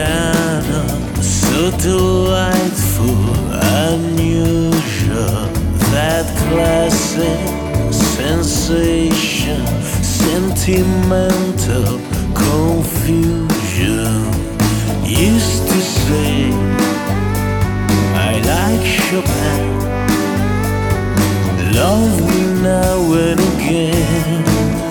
piano, so delightful, unusual. That classic sensation, sentimental confusion. Used to say I like Chopin, love me now and again.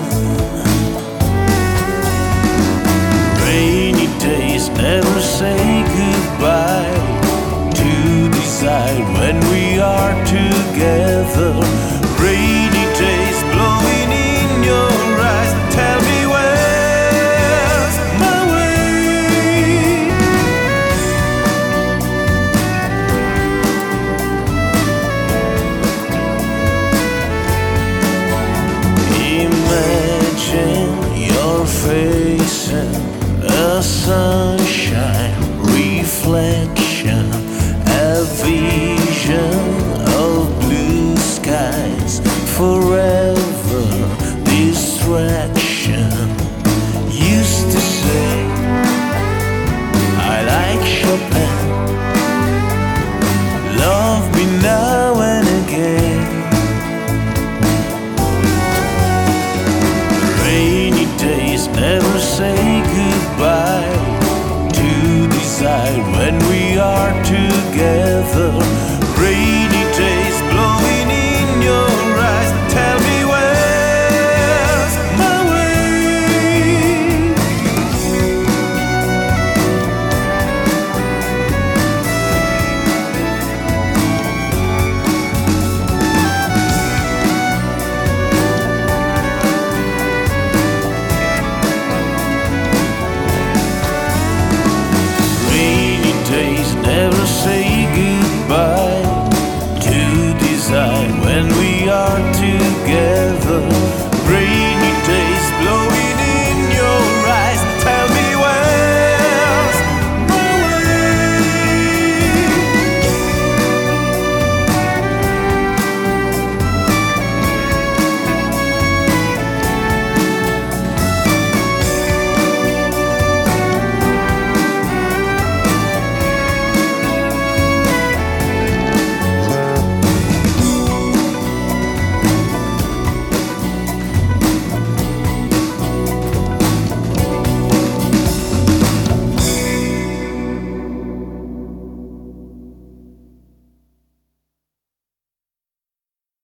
Rainy days never say goodbye, to decide when we are together. Rainy days blowing in your eyes, tell me where's my way. Imagine your face and a sunshine reflection, a vision of blue skies, forever distraction. Used to say I like Chopin, love me now and again. Rainy days never say goodbye, to decide when we are together. Rainy